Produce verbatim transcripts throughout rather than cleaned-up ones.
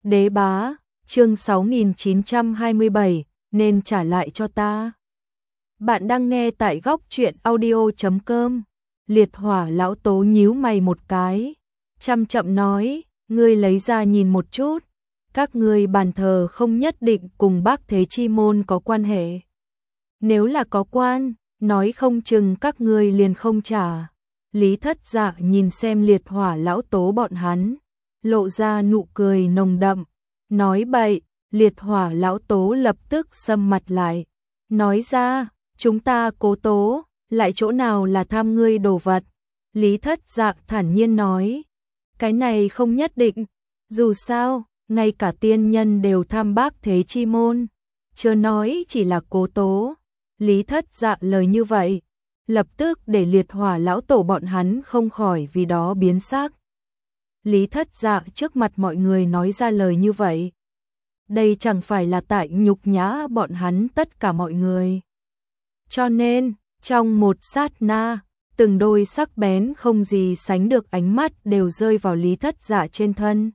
Đế bá, chương sáu nghìn chín trăm hai mươi bảy, nên trả lại cho ta. Bạn đang nghe tại góc truyện audio chấm com. Liệt hỏa lão tố nhíu mày một cái, chăm chậm nói, ngươi lấy ra nhìn một chút, các ngươi bàn thờ không nhất định cùng Bác Thế Chi môn có quan hệ. Nếu là có quan, nói không chừng các ngươi liền không trả. Lý Thất Dạ nhìn xem liệt hỏa lão tố bọn hắn, lộ ra nụ cười nồng đậm, nói bậy. Liệt hỏa lão tố lập tức sầm mặt lại, nói ra, chúng ta Cố tố, lại chỗ nào là tham ngươi đồ vật. Lý Thất Dạ thản nhiên nói, cái này không nhất định, dù sao, ngay cả tiên nhân đều tham Bác Thế Chi môn, chưa nói chỉ là Cố tố. Lý Thất Dạ lời như vậy, lập tức để liệt hỏa lão tổ bọn hắn không khỏi vì đó biến sắc. Lý Thất Dạ trước mặt mọi người nói ra lời như vậy, đây chẳng phải là tại nhục nhã bọn hắn tất cả mọi người. Cho nên, trong một sát na, từng đôi sắc bén không gì sánh được ánh mắt đều rơi vào Lý Thất Dạ trên thân.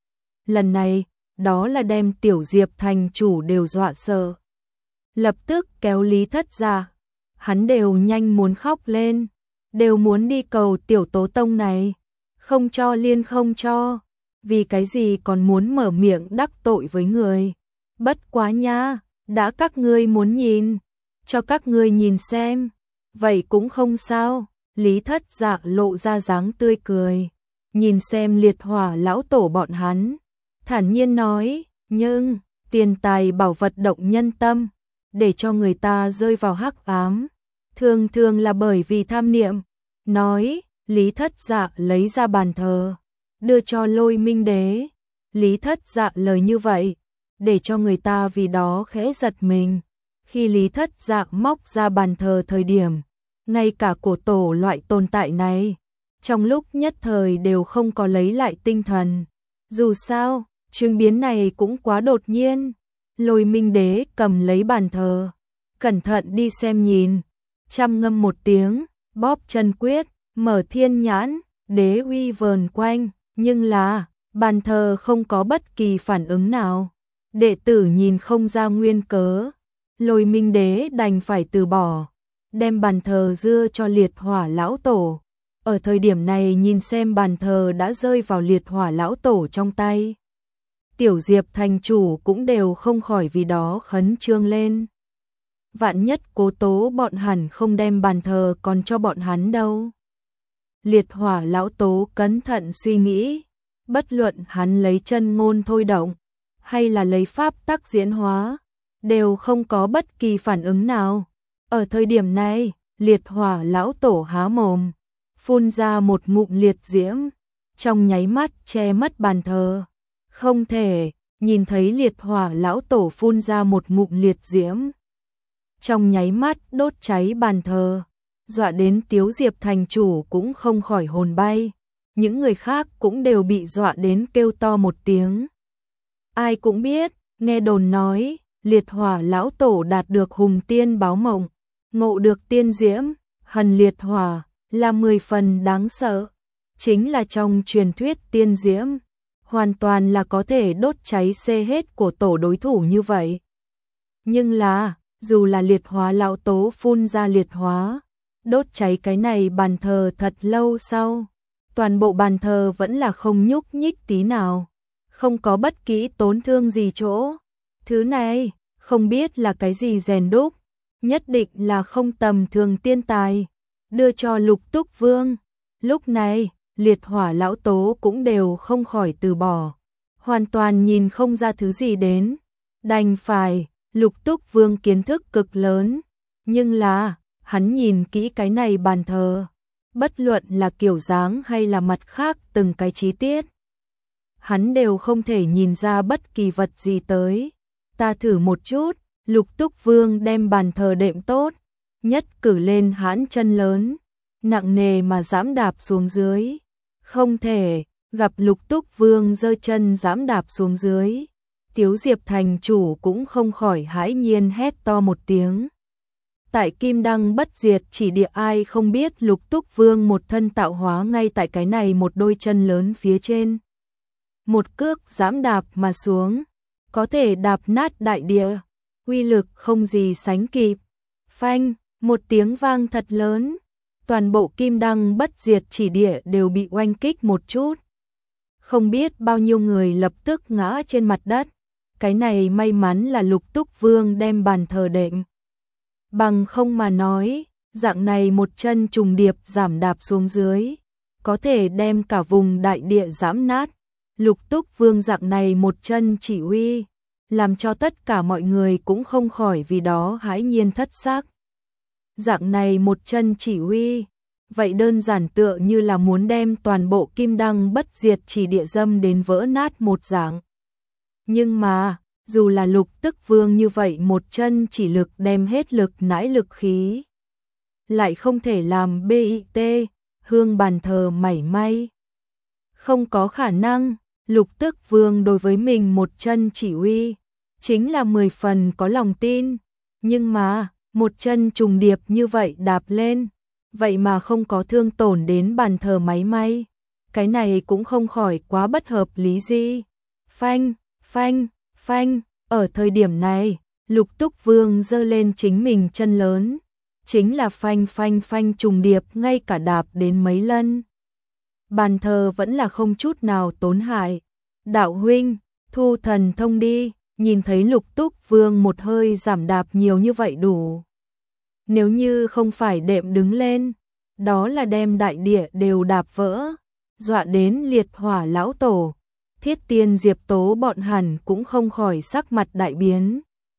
Lần này, đó là đem Tiểu Diệp thành chủ đều dọa sợ. Lập tức kéo Lý Thất Dạ, hắn đều nhanh muốn khóc lên, đều muốn đi cầu Tiểu Tố Tông này, không cho liên không cho, vì cái gì còn muốn mở miệng đắc tội với người. Bất quá nha, đã các ngươi muốn nhìn, cho các ngươi nhìn xem, vậy cũng không sao. Lý Thất Dạ lộ ra dáng tươi cười, nhìn xem liệt hỏa lão tổ bọn hắn, thản nhiên nói, nhưng, tiền tài bảo vật động nhân tâm, để cho người ta rơi vào hắc ám, thường thường là bởi vì tham niệm. Nói, Lý Thất Dạ lấy ra bàn thờ, đưa cho Lôi Minh Đế. Lý Thất Dạ lời như vậy, để cho người ta vì đó khẽ giật mình. Khi Lý Thất Dạ móc ra bàn thờ thời điểm, ngay cả cổ tổ loại tồn tại này, trong lúc nhất thời đều không có lấy lại tinh thần. Dù sao, chuyển biến này cũng quá đột nhiên. Lôi Minh Đế cầm lấy bàn thờ, cẩn thận đi xem nhìn, chăm ngâm một tiếng, bóp chân quyết, mở thiên nhãn, đế uy vờn quanh, nhưng là, bàn thờ không có bất kỳ phản ứng nào. Đệ tử nhìn không ra nguyên cớ, Lôi Minh Đế đành phải từ bỏ, đem bàn thờ dưa cho liệt hỏa lão tổ. Ở thời điểm này nhìn xem bàn thờ đã rơi vào liệt hỏa lão tổ trong tay, Tiểu Diệp thành chủ cũng đều không khỏi vì đó khấn trương lên. Vạn nhất Cố tố bọn hẳn không đem bàn thờ còn cho bọn hắn đâu. Liệt hỏa lão tố cẩn thận suy nghĩ, bất luận hắn lấy chân ngôn thôi động, hay là lấy pháp tắc diễn hóa, đều không có bất kỳ phản ứng nào. Ở thời điểm này, liệt hỏa lão tổ há mồm, phun ra một ngụm liệt diễm, trong nháy mắt che mất bàn thờ. Không thể, nhìn thấy liệt hỏa lão tổ phun ra một ngụm liệt diễm, trong nháy mắt đốt cháy bàn thờ, dọa đến Tiếu Diệp thành chủ cũng không khỏi hồn bay. Những người khác cũng đều bị dọa đến kêu to một tiếng. Ai cũng biết, nghe đồn nói, liệt hỏa lão tổ đạt được hùng tiên báo mộng, ngộ được tiên diễm, hần liệt hỏa, là mười phần đáng sợ. Chính là trong truyền thuyết tiên diễm, hoàn toàn là có thể đốt cháy xê hết của tổ đối thủ như vậy. Nhưng là, dù là liệt hỏa lão tố phun ra liệt hóa, đốt cháy cái này bàn thờ thật lâu sau, toàn bộ bàn thờ vẫn là không nhúc nhích tí nào, không có bất kỳ tổn thương gì chỗ. Thứ này, không biết là cái gì rèn đúc, nhất định là không tầm thường tiên tài, đưa cho Lục Túc Vương. Lúc này, liệt hỏa lão tố cũng đều không khỏi từ bỏ, hoàn toàn nhìn không ra thứ gì đến, đành phải. Lục Túc Vương kiến thức cực lớn, nhưng là, hắn nhìn kỹ cái này bàn thờ, bất luận là kiểu dáng hay là mặt khác từng cái chi tiết, hắn đều không thể nhìn ra bất kỳ vật gì tới. Ta thử một chút. Lục Túc Vương đem bàn thờ đệm tốt, nhất cử lên hãn chân lớn, nặng nề mà giẫm đạp xuống dưới. Không thể, gặp Lục Túc Vương giơ chân giẫm đạp xuống dưới, Tiếu Diệp thành chủ cũng không khỏi hãi nhiên hét to một tiếng. Tại Kim Đăng Bất Diệt chỉ địa ai không biết Lục Túc Vương một thân tạo hóa ngay tại cái này một đôi chân lớn phía trên. một cước giẫm đạp mà xuống, có thể đạp nát đại địa, uy lực không gì sánh kịp. Phanh, một tiếng vang thật lớn, toàn bộ Kim Đăng Bất Diệt Chỉ Địa đều bị oanh kích một chút. Không biết bao nhiêu người lập tức ngã trên mặt đất. Cái này may mắn là Lục Túc Vương đem bàn thờ đệm. Bằng không mà nói, dạng này một chân trùng điệp giảm đạp xuống dưới, có thể đem cả vùng đại địa giẫm nát. Lục Túc Vương dạng này một chân chỉ huy, làm cho tất cả mọi người cũng không khỏi vì đó hãi nhiên thất xác. Dạng này một chân chỉ huy, vậy đơn giản tựa như là muốn đem toàn bộ Kim Đăng Bất Diệt Chỉ Địa dâm đến vỡ nát một dạng. Nhưng mà, dù là Lục Tức Vương như vậy một chân chỉ lực đem hết lực nãi lực khí, lại không thể làm bit hương bàn thờ mảy may. Không có khả năng, Lục Tức Vương đối với mình một chân chỉ huy, chính là mười phần có lòng tin, nhưng mà, một chân trùng điệp như vậy đạp lên, vậy mà không có thương tổn đến bàn thờ máy may, cái này cũng không khỏi quá bất hợp lý gì. Phanh, phanh, phanh, ở thời điểm này, Lục Túc Vương giơ lên chính mình chân lớn, chính là phanh phanh phanh trùng điệp ngay cả đạp đến mấy lần. Bàn thờ vẫn là không chút nào tổn hại. Đạo huynh, thu thần thông đi, nhìn thấy Lục Túc Vương một hơi giảm đạp nhiều như vậy đủ. Nếu như không phải đệm đứng lên, đó là đem đại địa đều đạp vỡ, dọa đến liệt hỏa lão tổ. Thiết Tiên Diệp Tố bọn hẳn cũng không khỏi sắc mặt đại biến.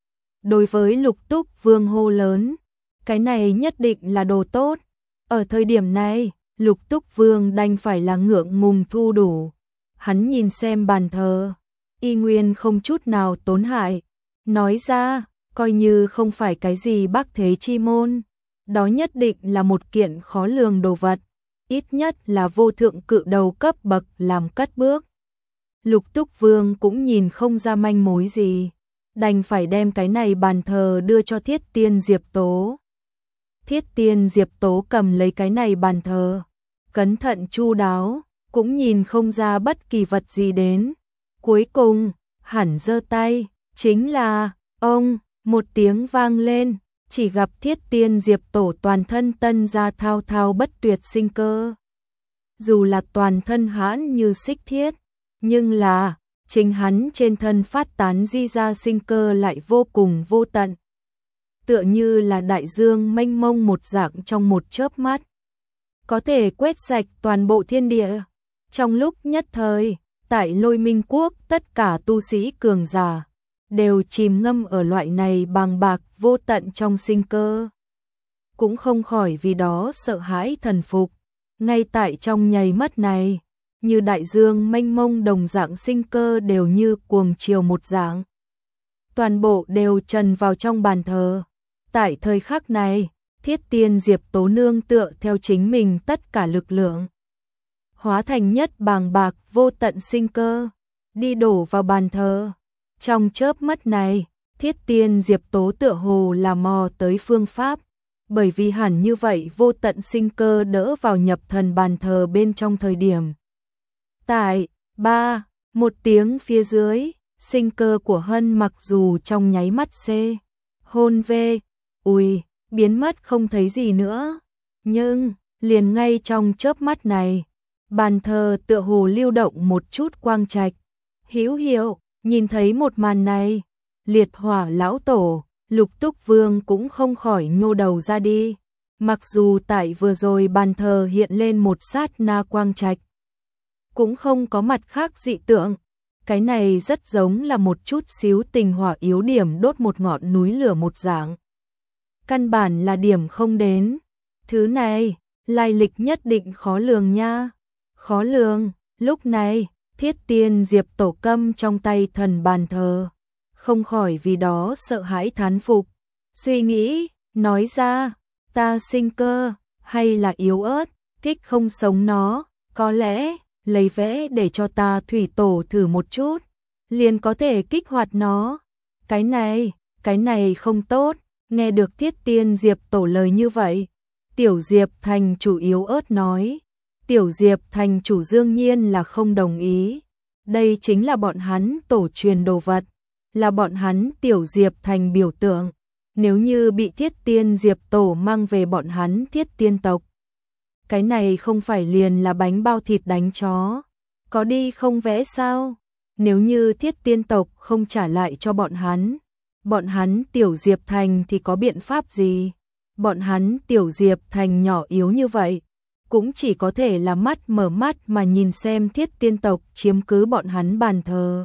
Đối với Lục Túc Vương hô lớn, cái này nhất định là đồ tốt. Ở thời điểm này, Lục Túc Vương đành phải là ngượng ngùng thu đủ. Hắn nhìn xem bàn thờ, y nguyên không chút nào tổn hại, nói ra, coi như không phải cái gì Bắc Thế Chi Môn, đó nhất định là một kiện khó lường đồ vật, ít nhất là vô thượng cự đầu cấp bậc làm cất bước. Lục Túc Vương cũng nhìn không ra manh mối gì, đành phải đem cái này bàn thờ đưa cho Thiết Tiên Diệp Tố. Thiết Tiên Diệp Tố cầm lấy cái này bàn thờ, cẩn thận chu đáo, cũng nhìn không ra bất kỳ vật gì đến. Cuối cùng, hẳn giơ tay, chính là, ông, một tiếng vang lên, chỉ gặp Thiết Tiên Diệp Tổ toàn thân tân ra thao thao bất tuyệt sinh cơ. Dù là toàn thân hãn như xích thiết, nhưng là, chính hắn trên thân phát tán di ra sinh cơ lại vô cùng vô tận. Tựa như là đại dương mênh mông một dạng trong một chớp mắt, có thể quét sạch toàn bộ thiên địa. Trong lúc nhất thời, tại Lôi Minh Quốc tất cả tu sĩ cường giả đều chìm ngâm ở loại này bàng bạc vô tận trong sinh cơ. Cũng không khỏi vì đó sợ hãi thần phục, ngay tại trong nháy mắt này, như đại dương mênh mông đồng dạng sinh cơ đều như cuồng chiều một dạng. Toàn bộ đều trần vào trong bàn thờ. Tại thời khắc này, Thiết Tiên Diệp Tố nương tựa theo chính mình tất cả lực lượng, hóa thành nhất bàng bạc vô tận sinh cơ, đi đổ vào bàn thờ. Trong chớp mắt này, Thiết Tiên Diệp Tố tựa hồ là mò tới phương pháp, bởi vì hẳn như vậy vô tận sinh cơ đỡ vào nhập thần bàn thờ bên trong thời điểm. Tại, ba, một tiếng phía dưới, sinh cơ của Hân mặc dù trong nháy mắt C, hôn vê, ui, biến mất không thấy gì nữa. Nhưng, liền ngay trong chớp mắt này, bàn thờ tựa hồ lưu động một chút quang trạch. Hữu Hiệu, nhìn thấy một màn này, liệt hỏa lão tổ, Lục Túc Vương cũng không khỏi nhô đầu ra đi. Mặc dù tại vừa rồi bàn thờ hiện lên một sát na quang trạch, cũng không có mặt khác dị tượng. Cái này rất giống là một chút xíu tình hỏa yếu điểm đốt một ngọn núi lửa một dạng. Căn bản là điểm không đến. Thứ này, lai lịch nhất định khó lường nha. Khó lường, lúc này, Thiết Tiên Diệp Tổ cầm trong tay thần bàn thờ, không khỏi vì đó sợ hãi thán phục. Suy nghĩ, nói ra, ta sinh cơ, hay là yếu ớt, kích không sống nó, có lẽ, lấy vẽ để cho ta thủy tổ thử một chút, liền có thể kích hoạt nó. Cái này, cái này không tốt. Nghe được Thiết Tiên Diệp Tổ lời như vậy, Tiểu Diệp thành chủ yếu ớt nói. Tiểu Diệp thành chủ đương nhiên là không đồng ý. Đây chính là bọn hắn tổ truyền đồ vật, là bọn hắn Tiểu Diệp thành biểu tượng. Nếu như bị Thiết Tiên Diệp tổ mang về bọn hắn Thiết Tiên tộc, cái này không phải liền là bánh bao thịt đánh chó, có đi không vẽ sao? Nếu như Thiết Tiên tộc không trả lại cho bọn hắn, bọn hắn Tiểu Diệp thành thì có biện pháp gì? Bọn hắn Tiểu Diệp thành nhỏ yếu như vậy, cũng chỉ có thể là mắt mở mắt mà nhìn xem Thiết Tiên tộc chiếm cứ bọn hắn bàn thờ.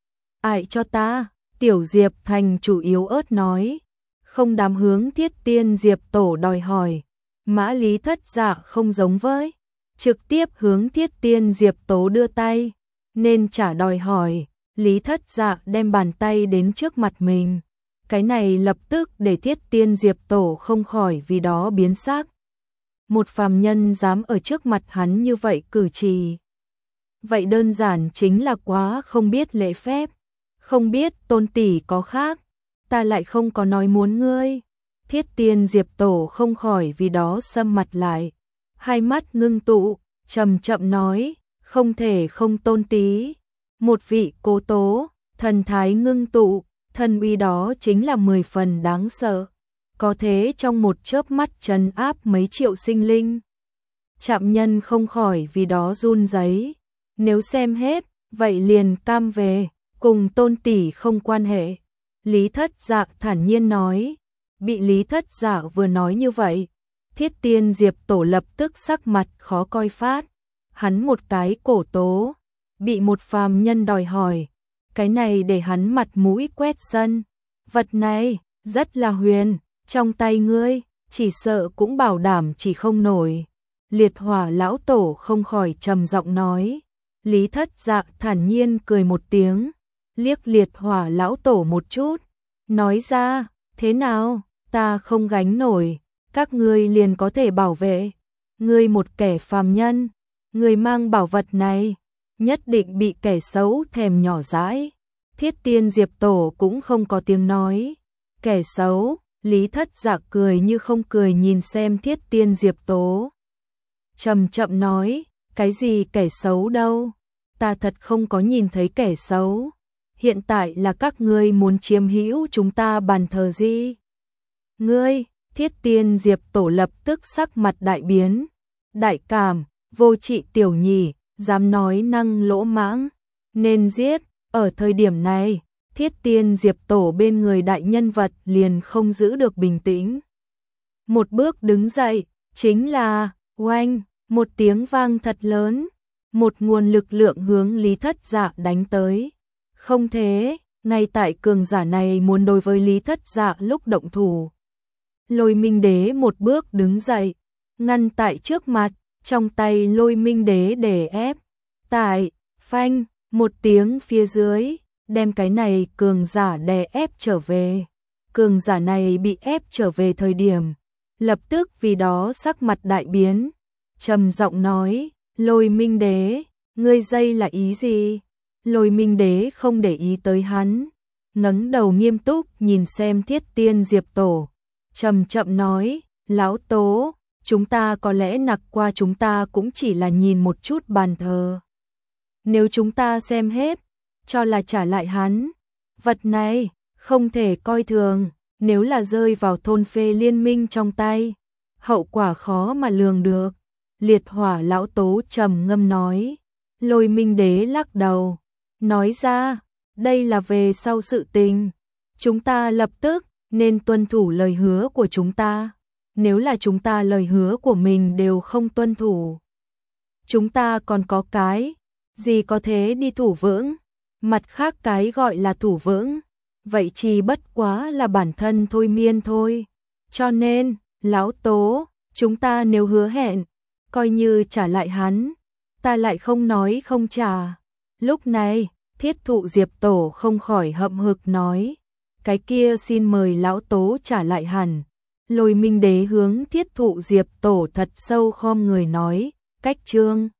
Ai cho ta? Tiểu Diệp thành chủ yếu ớt nói, không dám hướng Thiết Tiên Diệp tổ đòi hỏi. Mã Lý Thất Dạ không giống với, trực tiếp hướng Thiết Tiên Diệp tổ đưa tay, nên trả đòi hỏi. Lý Thất Dạ đem bàn tay đến trước mặt mình, cái này lập tức để Thiết Tiên Diệp tổ không khỏi vì đó biến sắc. Một phàm nhân dám ở trước mặt hắn như vậy cử chỉ, vậy đơn giản chính là quá không biết lễ phép. Không biết tôn tỷ có khác, ta lại không có nói muốn ngươi. Thiết Tiên Diệp tổ không khỏi vì đó sầm mặt lại, hai mắt ngưng tụ, chậm chậm nói, không thể không tôn tí. Một vị cố tố, thần thái ngưng tụ, thần uy đó chính là mười phần đáng sợ, có thế trong một chớp mắt trấn áp mấy triệu sinh linh. Trạm nhân không khỏi vì đó run rẩy, nếu xem hết, vậy liền cam về, cùng tôn tỷ không quan hệ. Lý Thất Dạ thản nhiên nói, bị Lý Thất Dạ vừa nói như vậy, Thiết Tiên Diệp tổ lập tức sắc mặt khó coi phát, hắn một cái cổ tố, bị một phàm nhân đòi hỏi, cái này để hắn mặt mũi quét sân. Vật này, rất là huyền, trong tay ngươi, chỉ sợ cũng bảo đảm chỉ không nổi. Liệt Hỏa lão tổ không khỏi trầm giọng nói. Lý Thất Dạ thản nhiên cười một tiếng, liếc Liệt Hỏa lão tổ một chút, nói ra, thế nào, ta không gánh nổi, các ngươi liền có thể bảo vệ. Ngươi một kẻ phàm nhân, ngươi mang bảo vật này, nhất định bị kẻ xấu thèm nhỏ dãi. Thiết Tiên Diệp tổ cũng không có tiếng nói. Kẻ xấu, Lý Thất Dạ cười như không cười nhìn xem Thiết Tiên Diệp tổ. Chậm chậm nói, cái gì kẻ xấu đâu, ta thật không có nhìn thấy kẻ xấu. Hiện tại là các ngươi muốn chiếm hữu chúng ta bàn thờ gì? Ngươi, Thiết Tiên Diệp tổ lập tức sắc mặt đại biến. Đại cảm, vô trị tiểu nhỉ, dám nói năng lỗ mãng, nên giết. Ở thời điểm này, Thiết Tiên Diệp tổ bên người đại nhân vật liền không giữ được bình tĩnh. Một bước đứng dậy, chính là, oanh, một tiếng vang thật lớn, một nguồn lực lượng hướng Lý Thất Dạ đánh tới. Không thế, ngay tại cường giả này muốn đối với Lý Thất Dạ lúc động thủ. Lôi Minh Đế một bước đứng dậy, ngăn tại trước mặt, trong tay Lôi Minh Đế để ép. Tại, phanh, một tiếng phía dưới, đem cái này cường giả đè ép trở về. Cường giả này bị ép trở về thời điểm, lập tức vì đó sắc mặt đại biến, trầm giọng nói, Lôi Minh Đế, ngươi dây là ý gì? Lôi Minh Đế không để ý tới hắn, ngẩng đầu nghiêm túc nhìn xem Thiết Tiên Diệp tổ, chậm chậm nói, lão tố, chúng ta có lẽ nặc qua chúng ta cũng chỉ là nhìn một chút bàn thờ. Nếu chúng ta xem hết, cho là trả lại hắn, vật này không thể coi thường, nếu là rơi vào thôn phê liên minh trong tay, hậu quả khó mà lường được. Liệt Hỏa lão tố trầm ngâm nói. Lôi Minh Đế lắc đầu, nói ra, đây là về sau sự tình, chúng ta lập tức nên tuân thủ lời hứa của chúng ta. Nếu là chúng ta lời hứa của mình đều không tuân thủ, chúng ta còn có cái gì có thế đi thủ vững? Mặt khác cái gọi là thủ vững, vậy chỉ bất quá là bản thân thôi miên thôi. Cho nên, lão tố, chúng ta nếu hứa hẹn, coi như trả lại hắn, ta lại không nói không trả. Lúc này, Thiết Thụ Diệp tổ không khỏi hậm hực nói, cái kia xin mời lão tố trả lại hẳn. Lôi Minh Đế hướng Thiết Thụ Diệp tổ thật sâu khom người nói, cách trương.